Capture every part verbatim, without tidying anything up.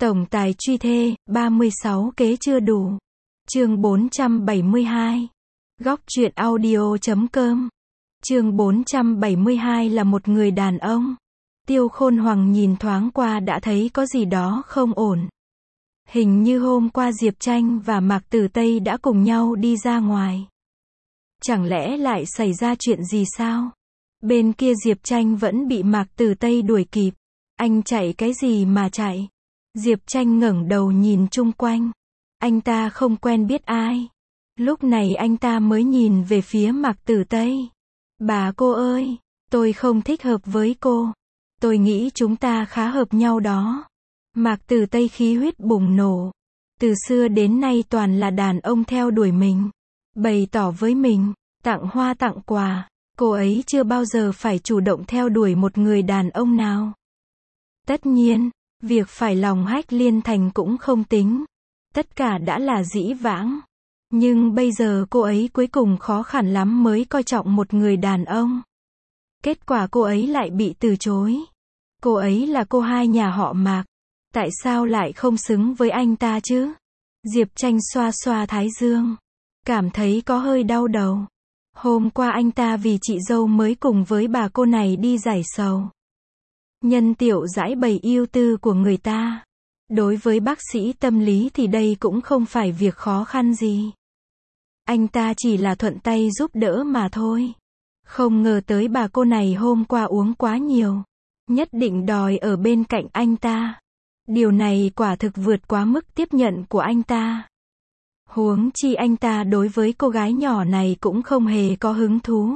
Tổng tài truy thê, ba mươi sáu kế chưa đủ. Chương bốn trăm bảy mươi hai. Góc truyện audio chấm com. Chương bốn trăm bảy mươi hai là một người đàn ông. Tiêu Khôn Hoằng nhìn thoáng qua đã thấy có gì đó không ổn. Hình như hôm qua Diệp Tranh và Mạc Tử Tây đã cùng nhau đi ra ngoài. Chẳng lẽ lại xảy ra chuyện gì sao? Bên kia Diệp Tranh vẫn bị Mạc Tử Tây đuổi kịp. Anh chạy cái gì mà chạy? Diệp Tranh ngẩng đầu nhìn chung quanh. Anh ta không quen biết ai. Lúc này anh ta mới nhìn về phía Mạc Tử Tây. Bà cô ơi, tôi không thích hợp với cô. Tôi nghĩ chúng ta khá hợp nhau đó. Mạc Tử Tây khí huyết bùng nổ. Từ xưa đến nay toàn là đàn ông theo đuổi mình. Bày tỏ với mình, tặng hoa tặng quà. Cô ấy chưa bao giờ phải chủ động theo đuổi một người đàn ông nào. Tất nhiên, việc phải lòng Hách Liên Thành cũng không tính. Tất cả đã là dĩ vãng. Nhưng bây giờ cô ấy cuối cùng khó khăn lắm mới coi trọng một người đàn ông. Kết quả cô ấy lại bị từ chối. Cô ấy là cô hai nhà họ Mạc. Tại sao lại không xứng với anh ta chứ? Diệp Tranh xoa xoa thái dương. Cảm thấy có hơi đau đầu. Hôm qua anh ta vì chị dâu mới cùng với bà cô này đi giải sầu. Nhân tiệu giải bày ưu tư của người ta. Đối với bác sĩ tâm lý thì đây cũng không phải việc khó khăn gì. Anh ta chỉ là thuận tay giúp đỡ mà thôi. Không ngờ tới bà cô này hôm qua uống quá nhiều. Nhất định đòi ở bên cạnh anh ta. Điều này quả thực vượt quá mức tiếp nhận của anh ta. Huống chi anh ta đối với cô gái nhỏ này cũng không hề có hứng thú.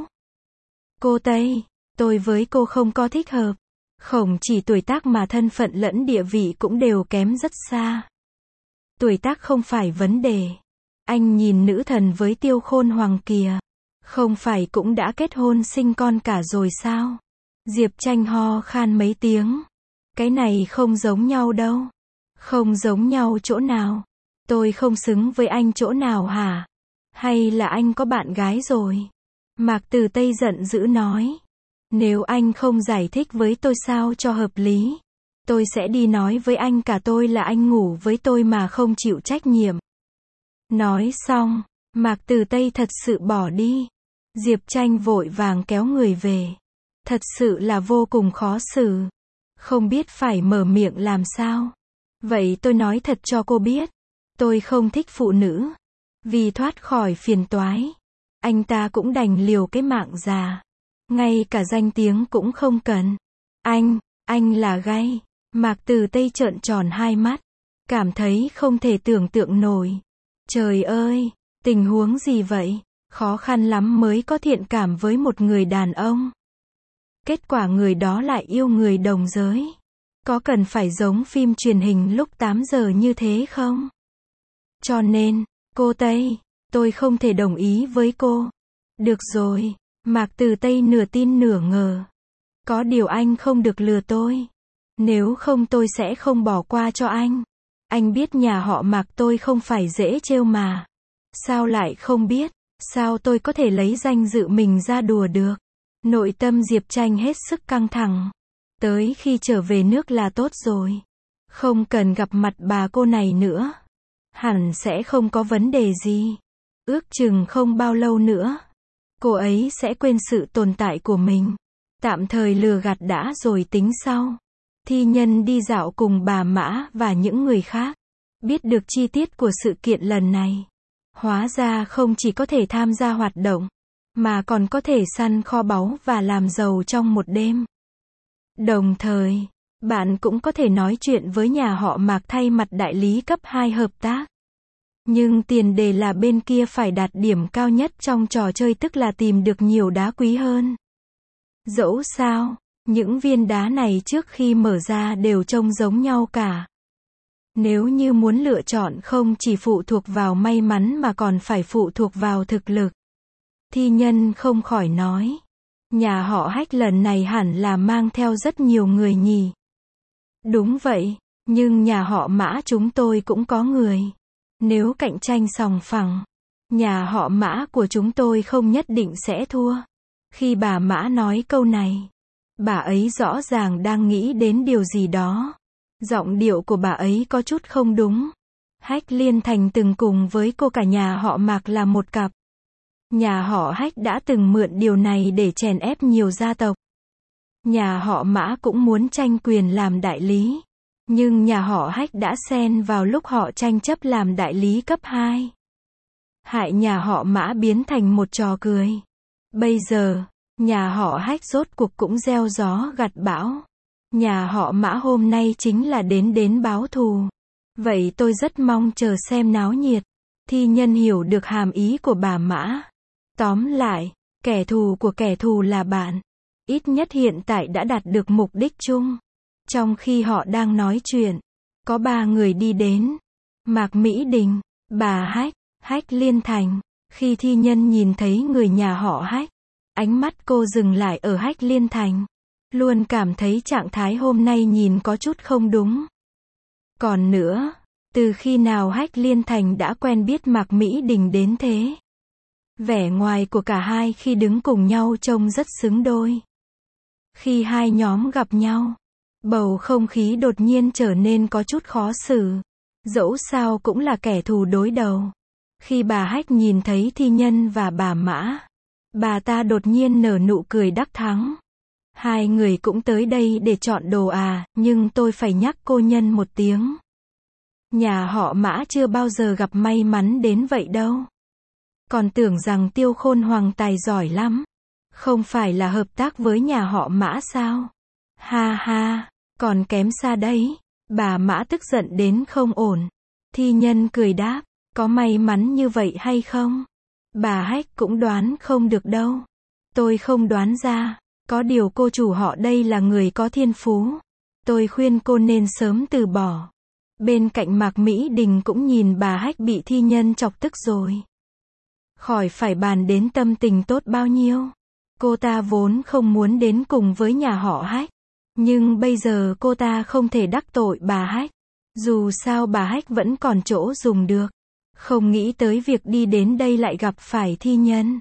Cô Tây, tôi với cô không có thích hợp. Không chỉ tuổi tác mà thân phận lẫn địa vị cũng đều kém rất xa. Tuổi tác không phải vấn đề. Anh nhìn nữ thần với Tiêu Khôn Hoằng kìa. Không phải cũng đã kết hôn sinh con cả rồi sao? Diệp Tranh ho khan mấy tiếng. Cái này không giống nhau đâu. Không giống nhau chỗ nào? Tôi không xứng với anh chỗ nào hả? Hay là anh có bạn gái rồi? Mạc Tử Tây giận dữ nói. Nếu anh không giải thích với tôi sao cho hợp lý, tôi sẽ đi nói với anh cả tôi là anh ngủ với tôi mà không chịu trách nhiệm. Nói xong, Mạc Tử Tây thật sự bỏ đi. Diệp Tranh vội vàng kéo người về. Thật sự là vô cùng khó xử. Không biết phải mở miệng làm sao. Vậy tôi nói thật cho cô biết. Tôi không thích phụ nữ. Vì thoát khỏi phiền toái, anh ta cũng đành liều cái mạng già. Ngay cả danh tiếng cũng không cần. Anh, anh là gay. Mạc Tử Tây trợn tròn hai mắt. Cảm thấy không thể tưởng tượng nổi. Trời ơi, tình huống gì vậy? Khó khăn lắm mới có thiện cảm với một người đàn ông. Kết quả người đó lại yêu người đồng giới. Có cần phải giống phim truyền hình lúc tám giờ như thế không? Cho nên, cô Tây, tôi không thể đồng ý với cô. Được rồi, Mạc Tử Tây nửa tin nửa ngờ. Có điều anh không được lừa tôi. Nếu không tôi sẽ không bỏ qua cho anh. Anh biết nhà họ Mạc tôi không phải dễ trêu mà. Sao lại không biết? Sao tôi có thể lấy danh dự mình ra đùa được? Nội tâm Diệp Tranh hết sức căng thẳng. Tới khi trở về nước là tốt rồi. Không cần gặp mặt bà cô này nữa. Hẳn sẽ không có vấn đề gì. Ước chừng không bao lâu nữa, cô ấy sẽ quên sự tồn tại của mình. Tạm thời lừa gạt đã rồi tính sau. Thi Nhân đi dạo cùng bà Mã và những người khác. Biết được chi tiết của sự kiện lần này. Hóa ra không chỉ có thể tham gia hoạt động, mà còn có thể săn kho báu và làm giàu trong một đêm. Đồng thời, bạn cũng có thể nói chuyện với nhà họ Mạc thay mặt đại lý cấp hai hợp tác. Nhưng tiền đề là bên kia phải đạt điểm cao nhất trong trò chơi, tức là tìm được nhiều đá quý hơn. Dẫu sao, những viên đá này trước khi mở ra đều trông giống nhau cả. Nếu như muốn lựa chọn không chỉ phụ thuộc vào may mắn mà còn phải phụ thuộc vào thực lực. Thi Nhân không khỏi nói. Nhà họ Hách lần này hẳn là mang theo rất nhiều người nhỉ. Đúng vậy, nhưng nhà họ Mã chúng tôi cũng có người. Nếu cạnh tranh sòng phẳng, nhà họ Mã của chúng tôi không nhất định sẽ thua. Khi bà Mã nói câu này, bà ấy rõ ràng đang nghĩ đến điều gì đó. Giọng điệu của bà ấy có chút không đúng. Hách Liên Thành từng cùng với cô cả nhà họ Mạc là một cặp. Nhà họ Hách đã từng mượn điều này để chèn ép nhiều gia tộc. Nhà họ Mã cũng muốn tranh quyền làm đại lý. Nhưng nhà họ Hách đã xen vào lúc họ tranh chấp làm đại lý cấp hai. Hại nhà họ Mã biến thành một trò cười. Bây giờ, nhà họ Hách rốt cuộc cũng gieo gió gặt bão. Nhà họ Mã hôm nay chính là đến đến báo thù. Vậy tôi rất mong chờ xem náo nhiệt. Thi Nhân hiểu được hàm ý của bà Mã. Tóm lại, kẻ thù của kẻ thù là bạn. Ít nhất hiện tại đã đạt được mục đích chung. Trong khi họ đang nói chuyện, có ba người đi đến. Mạc Mỹ Đình, bà Hách, Hách Liên Thành. Khi Thi Nhân nhìn thấy người nhà họ Hách, ánh mắt cô dừng lại ở Hách Liên Thành. Luôn cảm thấy trạng thái hôm nay nhìn có chút không đúng. Còn nữa, từ khi nào Hách Liên Thành đã quen biết Mạc Mỹ Đình đến thế? Vẻ ngoài của cả hai khi đứng cùng nhau trông rất xứng đôi. Khi hai nhóm gặp nhau, bầu không khí đột nhiên trở nên có chút khó xử. Dẫu sao cũng là kẻ thù đối đầu. Khi bà Hách nhìn thấy Thi Nhân và bà Mã, bà ta đột nhiên nở nụ cười đắc thắng. Hai người cũng tới đây để chọn đồ à, nhưng tôi phải nhắc cô Nhân một tiếng. Nhà họ Mã chưa bao giờ gặp may mắn đến vậy đâu. Còn tưởng rằng Tiêu Khôn Hoàng tài giỏi lắm. Không phải là hợp tác với nhà họ Mã sao? Ha ha, còn kém xa đấy. Bà Mã tức giận đến không ổn. Thi Nhân cười đáp, có may mắn như vậy hay không? Bà Hách cũng đoán không được đâu. Tôi không đoán ra. Có điều cô chủ họ đây là người có thiên phú. Tôi khuyên cô nên sớm từ bỏ. Bên cạnh Mạc Mỹ Đình cũng nhìn bà Hách bị Thi Nhân chọc tức rồi. Khỏi phải bàn đến tâm tình tốt bao nhiêu. Cô ta vốn không muốn đến cùng với nhà họ Hách. Nhưng bây giờ cô ta không thể đắc tội bà Hách. Dù sao bà Hách vẫn còn chỗ dùng được. Không nghĩ tới việc đi đến đây lại gặp phải Thi Nhân.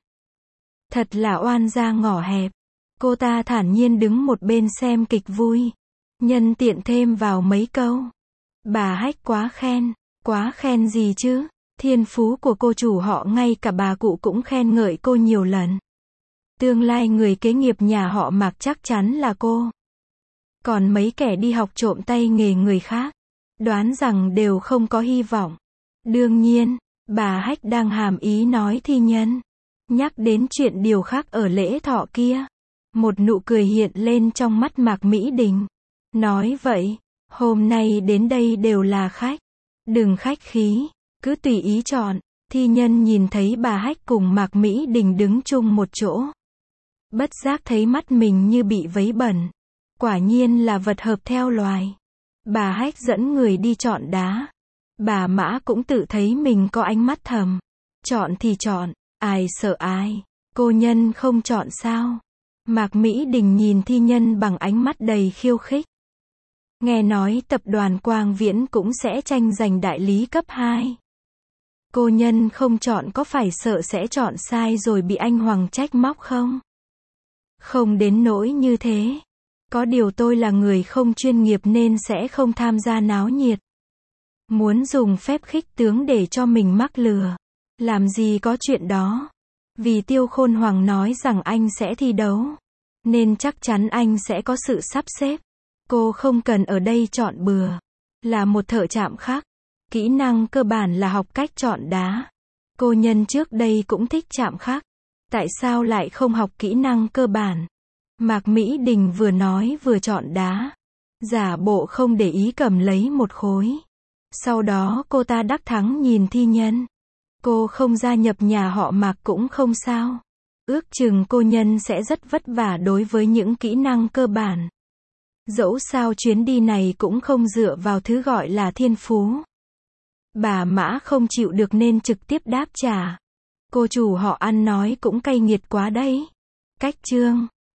Thật là oan gia ngõ hẹp. Cô ta thản nhiên đứng một bên xem kịch vui. Nhân tiện thêm vào mấy câu. Bà Hách quá khen. Quá khen gì chứ? Thiên phú của cô chủ họ ngay cả bà cụ cũng khen ngợi cô nhiều lần. Tương lai người kế nghiệp nhà họ Mạc chắc chắn là cô. Còn mấy kẻ đi học trộm tay nghề người khác, đoán rằng đều không có hy vọng. Đương nhiên, bà Hách đang hàm ý nói Thi Nhân. Nhắc đến chuyện điều khác ở lễ thọ kia. Một nụ cười hiện lên trong mắt Mạc Mỹ Đình. Nói vậy, hôm nay đến đây đều là khách. Đừng khách khí, cứ tùy ý chọn. Thi Nhân nhìn thấy bà Hách cùng Mạc Mỹ Đình đứng chung một chỗ. Bất giác thấy mắt mình như bị vấy bẩn. Quả nhiên là vật hợp theo loài. Bà Hách dẫn người đi chọn đá. Bà Mã cũng tự thấy mình có ánh mắt thầm. Chọn thì chọn, ai sợ ai. Cô Nhân không chọn sao? Mạc Mỹ Đình nhìn Thi Nhân bằng ánh mắt đầy khiêu khích. Nghe nói tập đoàn Quang Viễn cũng sẽ tranh giành đại lý cấp hai. Cô Nhân không chọn có phải sợ sẽ chọn sai rồi bị anh Hoàng trách móc không? Không đến nỗi như thế. Có điều tôi là người không chuyên nghiệp nên sẽ không tham gia náo nhiệt. Muốn dùng phép khích tướng để cho mình mắc lừa. Làm gì có chuyện đó. Vì Tiêu Khôn Hoàng nói rằng anh sẽ thi đấu. Nên chắc chắn anh sẽ có sự sắp xếp. Cô không cần ở đây chọn bừa. Là một thợ chạm khắc. Kỹ năng cơ bản là học cách chọn đá. Cô Nhân trước đây cũng thích chạm khắc. Tại sao lại không học kỹ năng cơ bản? Mạc Mỹ Đình vừa nói vừa chọn đá. Giả bộ không để ý cầm lấy một khối. Sau đó cô ta đắc thắng nhìn Thi Nhân. Cô không gia nhập nhà họ Mạc cũng không sao. Ước chừng cô Nhân sẽ rất vất vả đối với những kỹ năng cơ bản. Dẫu sao chuyến đi này cũng không dựa vào thứ gọi là thiên phú. Bà Mã không chịu được nên trực tiếp đáp trả. Cô chủ họ ăn nói cũng cay nghiệt quá đấy. Cách chương